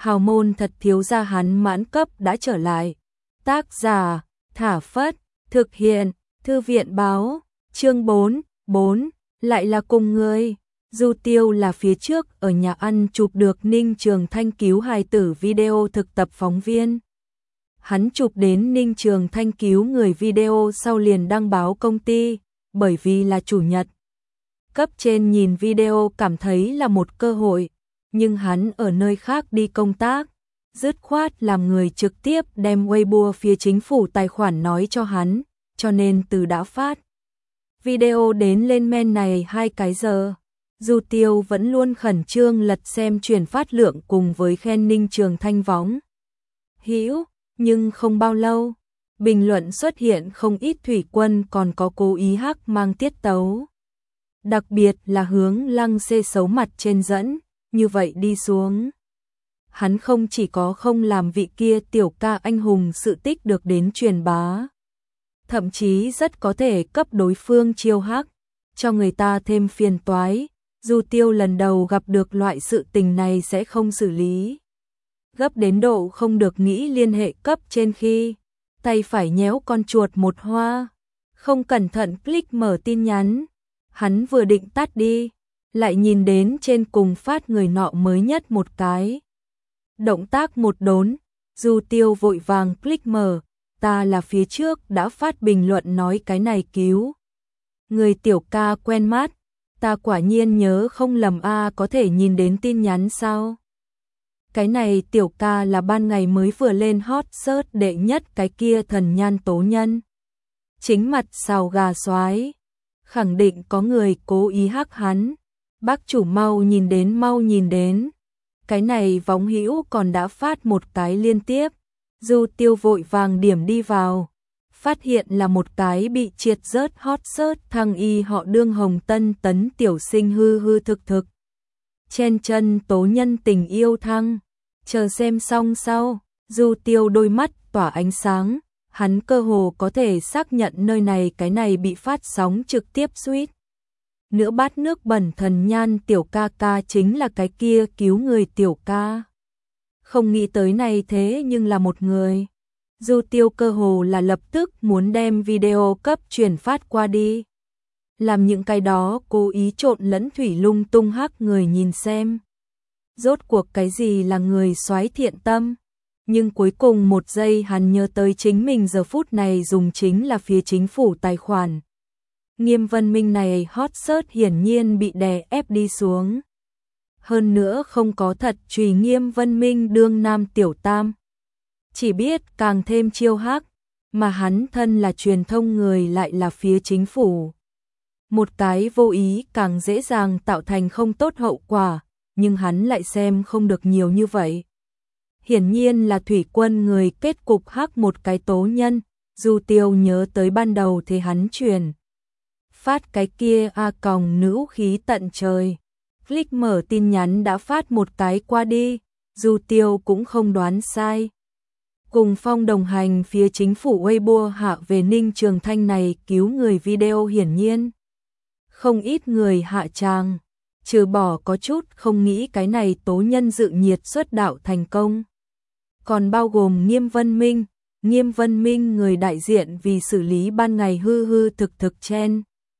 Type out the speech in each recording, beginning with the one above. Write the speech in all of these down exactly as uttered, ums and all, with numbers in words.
hào môn thật thiếu gia hắn mãn cấp đã trở lại. Tác giả, Thả Phất, thực hiện, Thư viện báo, chương bốn, bốn, lại là cùng người. Du Tiêu là phía trước ở nhà ăn chụp được Ninh Trường Thanh cứu hài tử video thực tập phóng viên. Hắn chụp đến Ninh Trường Thanh cứu người video sau liền đăng báo công ty, bởi vì là chủ nhật. Cấp trên nhìn video cảm thấy là một cơ hội, nhưng hắn ở nơi khác đi công tác, dứt khoát làm người trực tiếp đem Weibo phía chính phủ tài khoản nói cho hắn, cho nên từ đã phát. Video đến lên men này hai cái giờ. Du Tiêu vẫn luôn khẩn trương lật xem truyền phát lượng cùng với khen Ninh Trường Thanh võng hữu, nhưng không bao lâu, bình luận xuất hiện không ít thủy quân còn có cố ý hắc mang tiết tấu. Đặc biệt là hướng Lăng Xê xấu mặt trên dẫn, như vậy đi xuống. Hắn không chỉ có không làm vị kia tiểu ca anh hùng sự tích được đến truyền bá, thậm chí rất có thể cấp đối phương chiêu hắc, cho người ta thêm phiền toái. Du Tiêu lần đầu gặp được loại sự tình này sẽ không xử lý. Gấp đến độ không được nghĩ liên hệ cấp trên khi tay phải nhéo con chuột một hoa, không cẩn thận click mở tin nhắn. Hắn vừa định tắt đi, lại nhìn đến trên cùng phát người nọ mới nhất một cái. Động tác một đốn, Du Tiêu vội vàng click mở, ta là phía trước đã phát bình luận nói cái này cứu người tiểu ca quen mắt. Ta quả nhiên nhớ không lầm a, có thể nhìn đến tin nhắn sao? Cái này tiểu ca là ban ngày mới vừa lên hot search đệ nhất cái kia thần nhan tố nhân. Chính mặt xào gà xoái, khẳng định có người cố ý hắc hắn. Bác chủ mau nhìn đến mau nhìn đến. Cái này võng hữu còn đã phát một cái liên tiếp. Du Tiêu vội vàng điểm đi vào. Phát hiện là một cái bị triệt rớt hot search thằng y họ đương Hồng Tân tấn tiểu sinh hư hư thực thực. Chen chân tố nhân tình yêu thăng. Chờ xem xong sau, Du Tiêu đôi mắt tỏa ánh sáng, hắn cơ hồ có thể xác nhận nơi này cái này bị phát sóng trực tiếp suýt. Nữa bát nước bẩn thần nhan tiểu ca ca chính là cái kia cứu người tiểu ca. Không nghĩ tới này thế nhưng là một người. Du Tiêu cơ hồ là lập tức muốn đem video cấp truyền phát qua đi. Làm những cái đó cố ý trộn lẫn thủy lung tung hắc người nhìn xem. Rốt cuộc cái gì là người soái thiện tâm. Nhưng cuối cùng một giây hắn nhớ tới chính mình giờ phút này dùng chính là phía chính phủ tài khoản. Nghiêm Vân Minh này hot search hiển nhiên bị đè ép đi xuống. Hơn nữa không có thật trùy Nghiêm Vân Minh đương nam tiểu tam. Chỉ biết càng thêm chiêu hắc, mà hắn thân là truyền thông người lại là phía chính phủ. Một cái vô ý càng dễ dàng tạo thành không tốt hậu quả, nhưng hắn lại xem không được nhiều như vậy. Hiển nhiên là thủy quân người kết cục hắc một cái tố nhân. Du Tiêu nhớ tới ban đầu thì hắn truyền phát cái kia a còng nữ khí tận trời. Click mở tin nhắn đã phát một cái qua đi, Du Tiêu cũng không đoán sai. Cùng Phong đồng hành phía chính phủ Weibo hạ về Ninh Trường Thanh này cứu người video hiển nhiên. Không ít người hạ tràng, trừ bỏ có chút không nghĩ cái này tố nhân dự nhiệt xuất đạo thành công. Còn bao gồm Nghiêm Vân Minh, Nghiêm Vân Minh người đại diện vì xử lý ban ngày hư hư thực thực chen.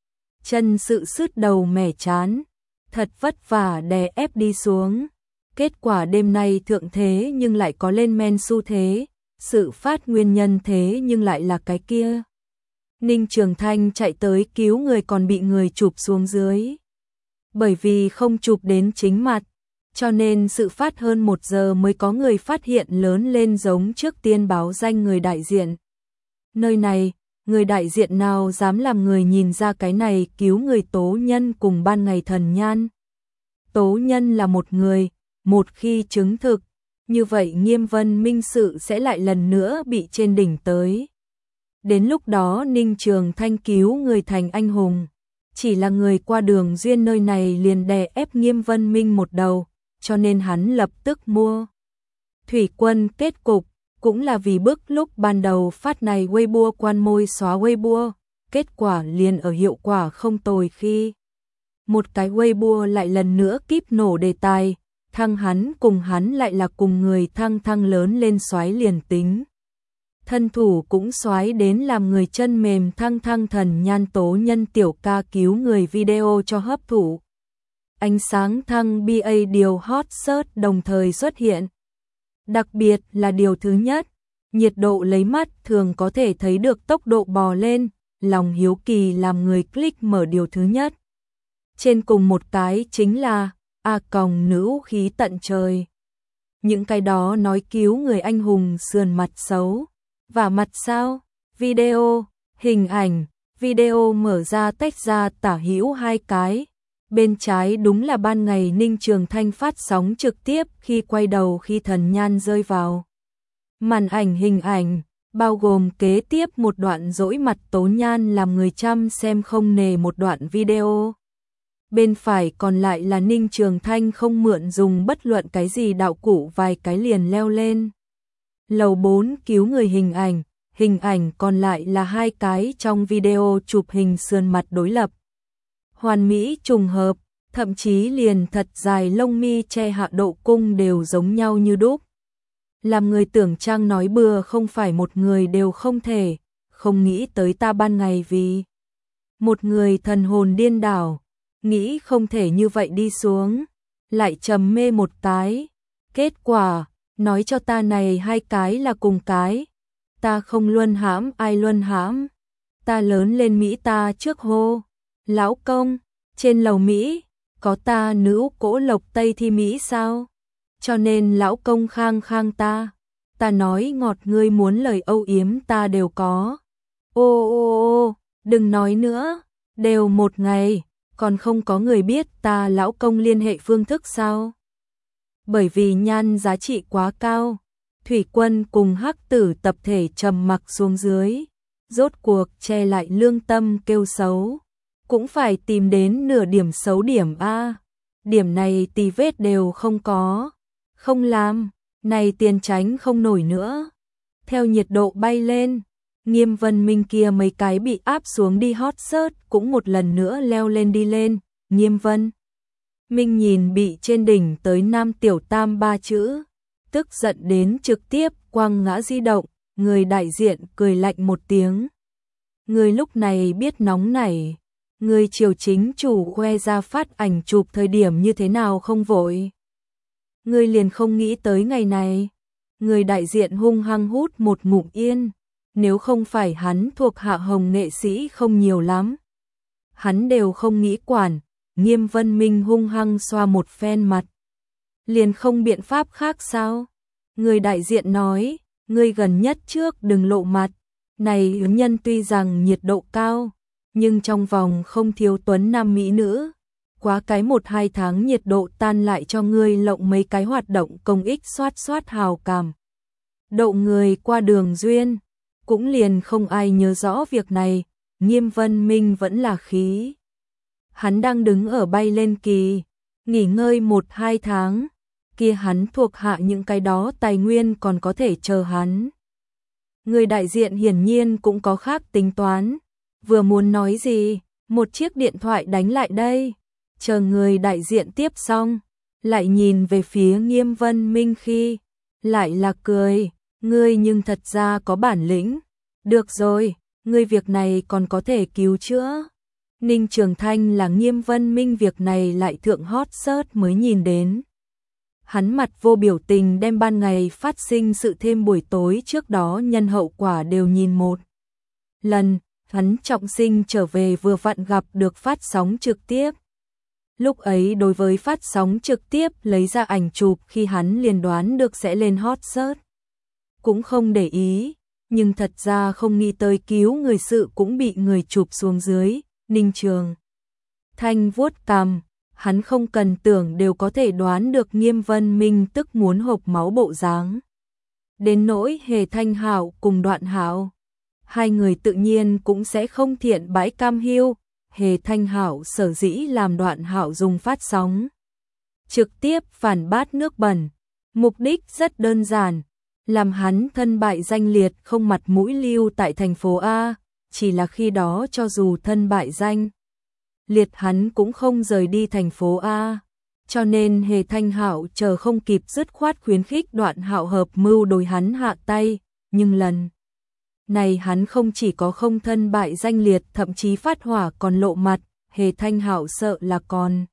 Chân sự sứt đầu mẻ chán, thật vất vả đè ép đi xuống. Kết quả đêm nay thượng thế nhưng lại có lên men xu thế. Sự phát nguyên nhân thế nhưng lại là cái kia. Ninh Trường Thanh chạy tới cứu người còn bị người chụp xuống dưới. Bởi vì không chụp đến chính mặt, cho nên sự phát hơn một giờ mới có người phát hiện lớn lên giống trước tiên báo danh người đại diện. Nơi này, người đại diện nào dám làm người nhìn ra cái này cứu người tố nhân cùng ban ngày thần nhan. Tố nhân là một người, một khi chứng thực, như vậy Nghiêm Vân Minh sự sẽ lại lần nữa bị trên đỉnh tới. Đến lúc đó Ninh Trường Thanh cứu người thành anh hùng. Chỉ là người qua đường duyên nơi này liền đè ép Nghiêm Vân Minh một đầu, cho nên hắn lập tức mua. Thủy quân kết cục, cũng là vì bức lúc ban đầu phát này Weibo quan môi xóa Weibo, kết quả liền ở hiệu quả không tồi khi. Một cái Weibo lại lần nữa kíp nổ đề tài, thăng hắn cùng hắn lại là cùng người, thăng thăng lớn lên soái liền tính. Thân thủ cũng soái đến làm người chân mềm, thăng thăng thần nhan tố nhân tiểu ca cứu người video cho hấp thụ. Ánh sáng thăng bê a điều hot search đồng thời xuất hiện. Đặc biệt là điều thứ nhất, nhiệt độ lấy mắt thường có thể thấy được tốc độ bò lên, lòng hiếu kỳ làm người click mở điều thứ nhất. Trên cùng một cái chính là A còng nữ khí tận trời. Những cái đó nói cứu người anh hùng sườn mặt xấu. Và mặt sao? Video, hình ảnh, video mở ra tách ra tả hữu hai cái. Bên trái đúng là ban ngày Ninh Trường Thanh phát sóng trực tiếp khi quay đầu khi thần nhan rơi vào. Màn ảnh hình ảnh, bao gồm kế tiếp một đoạn dỗi mặt tố nhan làm người chăm xem không nề một đoạn video. Bên phải còn lại là Ninh Trường Thanh không mượn dùng bất luận cái gì đạo cụ, vài cái liền leo lên. Lầu bốn cứu người hình ảnh, hình ảnh còn lại là hai cái trong video chụp hình sườn mặt đối lập. Hoàn mỹ trùng hợp, thậm chí liền thật dài lông mi che hạ độ cung đều giống nhau như đúc. Làm người tưởng Trang nói bừa không phải một người đều không thể, không nghĩ tới ta ban ngày vì một người thần hồn điên đảo, nghĩ không thể như vậy đi xuống, lại trầm mê một cái. Kết quả, nói cho ta này hai cái là cùng cái, ta không luân hãm ai luân hãm, ta lớn lên Mỹ ta trước hô, lão công, trên lầu Mỹ, có ta nữ cỗ lộc Tây thi Mỹ sao? Cho nên lão công khang khang ta, ta nói ngọt ngươi muốn lời âu yếm ta đều có. Ô ô ô, đừng nói nữa, đều một ngày, còn không có người biết ta lão công liên hệ phương thức sao? Bởi vì nhan giá trị quá cao, Thủy Quân cùng Hắc Tử tập thể trầm mặc xuống dưới, rốt cuộc che lại lương tâm kêu xấu, cũng phải tìm đến nửa điểm xấu điểm a. Điểm này tì vết đều không có, không làm, này tiền tránh không nổi nữa. Theo nhiệt độ bay lên, Nghiêm Vân Minh kia mấy cái bị áp xuống đi hot search cũng một lần nữa leo lên đi lên. Nghiêm Vân Minh nhìn bị trên đỉnh tới Nam Tiểu Tam ba chữ, tức giận đến trực tiếp quăng ngã di động, người đại diện cười lạnh một tiếng. Người lúc này biết nóng nảy, người triều chính chủ khoe ra phát ảnh chụp thời điểm như thế nào không vội. Người liền không nghĩ tới ngày này. Người đại diện hung hăng hút một ngụm yên, nếu không phải hắn thuộc hạ hồng nghệ sĩ không nhiều lắm, hắn đều không nghĩ quản. Nghiêm Vân Minh hung hăng xoa một phen mặt, liền không biện pháp khác sao? Người đại diện nói, ngươi gần nhất trước đừng lộ mặt, này ứng nhân tuy rằng nhiệt độ cao, nhưng trong vòng không thiếu tuấn nam mỹ nữ, quá cái một hai tháng nhiệt độ tan lại cho ngươi lộng mấy cái hoạt động công ích soát soát hào cảm. Độ người qua đường duyên, cũng liền không ai nhớ rõ việc này. Nghiêm Vân Minh vẫn là khí. Hắn đang đứng ở bay lên kỳ, nghỉ ngơi một hai tháng, kia hắn thuộc hạ những cái đó tài nguyên còn có thể chờ hắn. Người đại diện hiển nhiên cũng có khác tính toán, vừa muốn nói gì, một chiếc điện thoại đánh lại đây, chờ người đại diện tiếp xong, lại nhìn về phía Nghiêm Vân Minh khi, lại là cười, ngươi nhưng thật ra có bản lĩnh, được rồi, ngươi việc này còn có thể cứu chữa. Ninh Trường Thanh là Nghiêm Vân Minh việc này lại thượng hot search mới nhìn đến. Hắn mặt vô biểu tình đem ban ngày phát sinh sự thêm buổi tối trước đó nhân hậu quả đều nhìn một lần. Hắn trọng sinh trở về vừa vặn gặp được phát sóng trực tiếp. Lúc ấy đối với phát sóng trực tiếp lấy ra ảnh chụp khi hắn liền đoán được sẽ lên hot search. Cũng không để ý, nhưng thật ra không nghĩ tới cứu người sự cũng bị người chụp xuống dưới. Ninh Trường Thanh vuốt cằm, hắn không cần tưởng đều có thể đoán được Nghiêm Vân Minh tức muốn hộc máu bộ dáng. Đến nỗi Hề Thanh Hạo cùng Đoạn Hạo, hai người tự nhiên cũng sẽ không thiện bãi cam hiu. Hề Thanh Hạo sở dĩ làm Đoạn Hạo dùng phát sóng trực tiếp phản bát nước bẩn, mục đích rất đơn giản, làm hắn thân bại danh liệt không mặt mũi lưu tại thành phố A. Chỉ là khi đó cho dù thân bại danh liệt hắn cũng không rời đi thành phố A. cho nên Hề Thanh Hạo chờ không kịp dứt khoát khuyến khích Đoạn Hạo hợp mưu đối hắn hạ tay, nhưng lần này hắn không chỉ có không thân bại danh liệt, thậm chí phát hỏa còn lộ mặt, Hề Thanh Hạo sợ là còn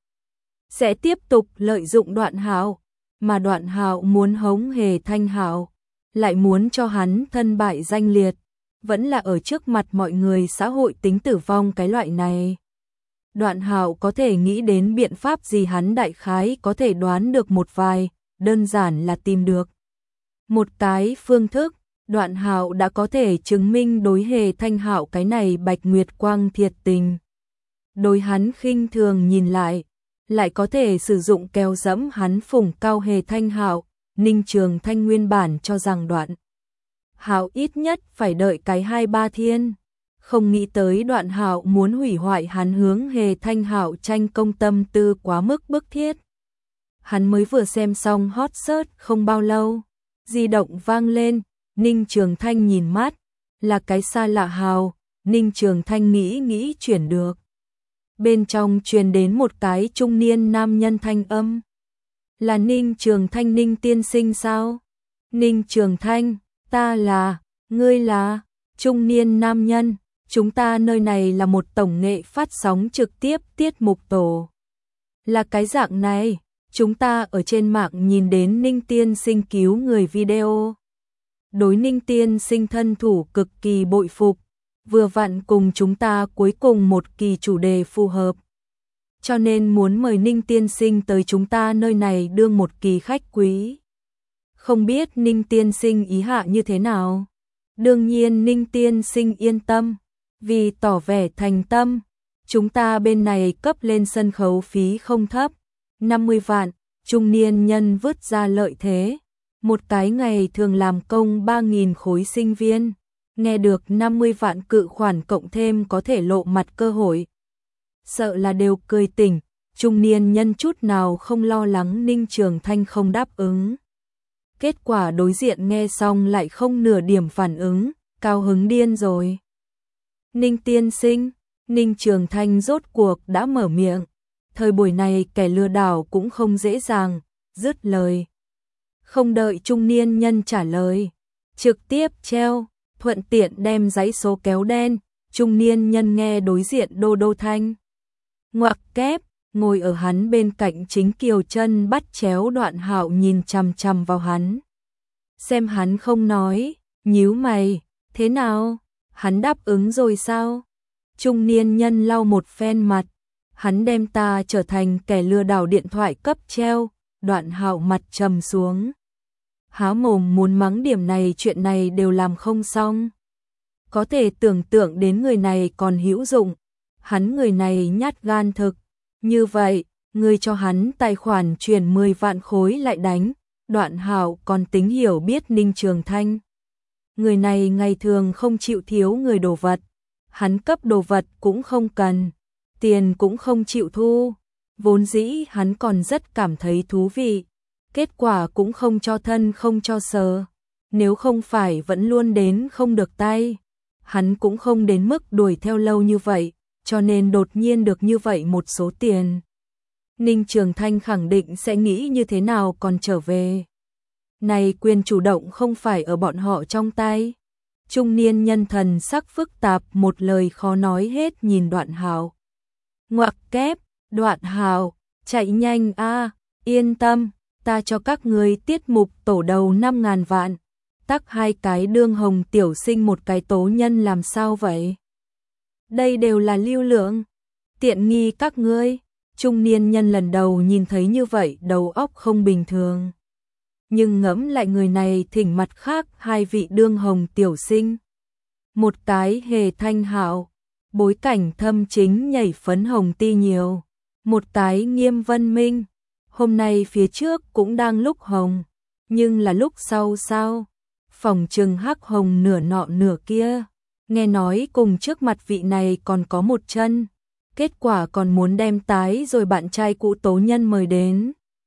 sẽ tiếp tục lợi dụng Đoạn Hạo, mà Đoạn Hạo muốn hống Hề Thanh Hạo, lại muốn cho hắn thân bại danh liệt, vẫn là ở trước mặt mọi người xã hội tính tử vong cái loại này. Đoạn Hạo có thể nghĩ đến biện pháp gì, hắn đại khái có thể đoán được một vài, đơn giản là tìm được một cái phương thức. Đoạn Hạo đã có thể chứng minh đối Hề Thanh Hạo cái này Bạch Nguyệt Quang thiệt tình. Đối hắn khinh thường nhìn lại, lại có thể sử dụng kéo dẫm hắn phủng cao Hề Thanh Hạo. Ninh Trường Thanh nguyên bản cho rằng Đoạn Hạo ít nhất phải đợi cái hai ba thiên, không nghĩ tới Đoạn Hạo muốn hủy hoại hắn hướng Hề Thanh Hạo tranh công tâm tư quá mức bức thiết. Hắn mới vừa xem xong hot search không bao lâu, di động vang lên, Ninh Trường Thanh nhìn mắt, là cái xa lạ hào, Ninh Trường Thanh nghĩ nghĩ chuyển được. Bên trong truyền đến một cái trung niên nam nhân thanh âm. Là Ninh Trường Thanh, Ninh tiên sinh sao? Ninh Trường Thanh, ta là, ngươi là, trung niên nam nhân, chúng ta nơi này là một tổng nghệ phát sóng trực tiếp tiết mục tổ. Là cái dạng này, chúng ta ở trên mạng nhìn đến Ninh tiên sinh cứu người video. Đối Ninh tiên sinh thân thủ cực kỳ bội phục, vừa vặn cùng chúng ta cuối cùng một kỳ chủ đề phù hợp. Cho nên muốn mời Ninh tiên sinh tới chúng ta nơi này đương một kỳ khách quý. Không biết Ninh tiên sinh ý hạ như thế nào? Đương nhiên Ninh tiên sinh yên tâm, vì tỏ vẻ thành tâm, chúng ta bên này cấp lên sân khấu phí không thấp, năm mươi vạn, trung niên nhân vứt ra lợi thế. Một cái ngày thường làm công ba nghìn khối sinh viên, nghe được năm mươi vạn cự khoản cộng thêm có thể lộ mặt cơ hội. Sợ là đều cười tỉnh, trung niên nhân chút nào không lo lắng Ninh Trường Thanh không đáp ứng. Kết quả đối diện nghe xong lại không nửa điểm phản ứng, cao hứng điên rồi. Ninh tiên sinh, Ninh Trường Thanh rốt cuộc đã mở miệng, thời buổi này kẻ lừa đảo cũng không dễ dàng, dứt lời. Không đợi trung niên nhân trả lời, trực tiếp treo, thuận tiện đem giấy số kéo đen, trung niên nhân nghe đối diện đô đô thanh. Ngoặc kép, ngồi ở hắn bên cạnh chính Kiều Chân bắt chéo Đoạn Hạo nhìn chằm chằm vào hắn. Xem hắn không nói, nhíu mày, thế nào, hắn đáp ứng rồi sao? Trung niên nhân lau một phen mặt, hắn đem ta trở thành kẻ lừa đảo điện thoại cấp treo, Đoạn Hạo mặt trầm xuống. Há mồm muốn mắng điểm này chuyện này đều làm không xong. Có thể tưởng tượng đến người này còn hữu dụng, hắn người này nhát gan thực. Như vậy, người cho hắn tài khoản chuyển mười vạn khối lại đánh, Đoạn Hạo còn tính hiểu biết Ninh Trường Thanh. Người này ngày thường không chịu thiếu người đồ vật, hắn cấp đồ vật cũng không cần, tiền cũng không chịu thu, vốn dĩ hắn còn rất cảm thấy thú vị, kết quả cũng không cho thân không cho sờ, nếu không phải vẫn luôn đến không được tay, hắn cũng không đến mức đuổi theo lâu như vậy, cho nên đột nhiên được như vậy một số tiền. Ninh Trường Thanh khẳng định sẽ nghĩ như thế nào còn trở về. Này quyền chủ động không phải ở bọn họ trong tay. Trung niên nhân thần sắc phức tạp một lời khó nói hết nhìn Đoạn Hạo. Ngoặc kép, Đoạn Hạo, chạy nhanh a, yên tâm, ta cho các ngươi tiết mục tổ đầu năm ngàn vạn. Tắc hai cái đương hồng tiểu sinh một cái tố nhân làm sao vậy? Đây đều là lưu lượng, tiện nghi các ngươi. Trung niên nhân lần đầu nhìn thấy như vậy đầu óc không bình thường. Nhưng ngẫm lại người này thỉnh mặt khác hai vị đương hồng tiểu sinh. Một cái Hề Thanh Hạo, bối cảnh thâm chính nhảy phấn hồng ti nhiều. Một cái Nghiêm Vân Minh, hôm nay phía trước cũng đang lúc hồng, nhưng là lúc sau sao? Phòng trừng hắc hồng nửa nọ nửa kia. Nghe nói cùng trước mặt vị này còn có một chân, kết quả còn muốn đem tái rồi bạn trai cũ tố nhân mời đến.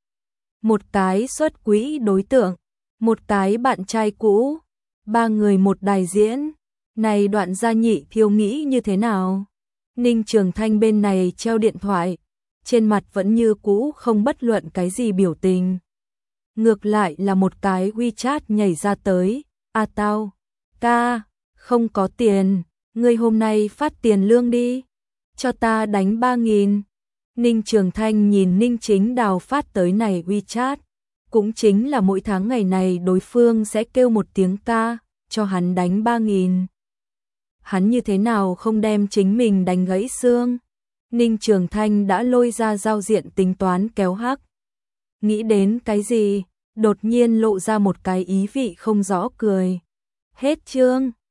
Một cái xuất quỹ đối tượng, một cái bạn trai cũ, ba người một đài diễn. Này Đoạn gia nhị thiếu nghĩ như thế nào? Ninh Trường Thanh bên này treo điện thoại, trên mặt vẫn như cũ không bất luận cái gì biểu tình. Ngược lại là một cái WeChat nhảy ra tới, "À tao, ca, không có tiền, ngươi hôm nay phát tiền lương đi, cho ta đánh ba nghìn." Ninh Trường Thanh nhìn Ninh Chính Đào phát tới này WeChat, cũng chính là mỗi tháng ngày này đối phương sẽ kêu một tiếng ca, cho hắn đánh ba nghìn. Hắn như thế nào không đem chính mình đánh gãy xương? Ninh Trường Thanh đã lôi ra giao diện tính toán kéo hắc. Nghĩ đến cái gì? Đột nhiên lộ ra một cái ý vị không rõ cười. Hết chương.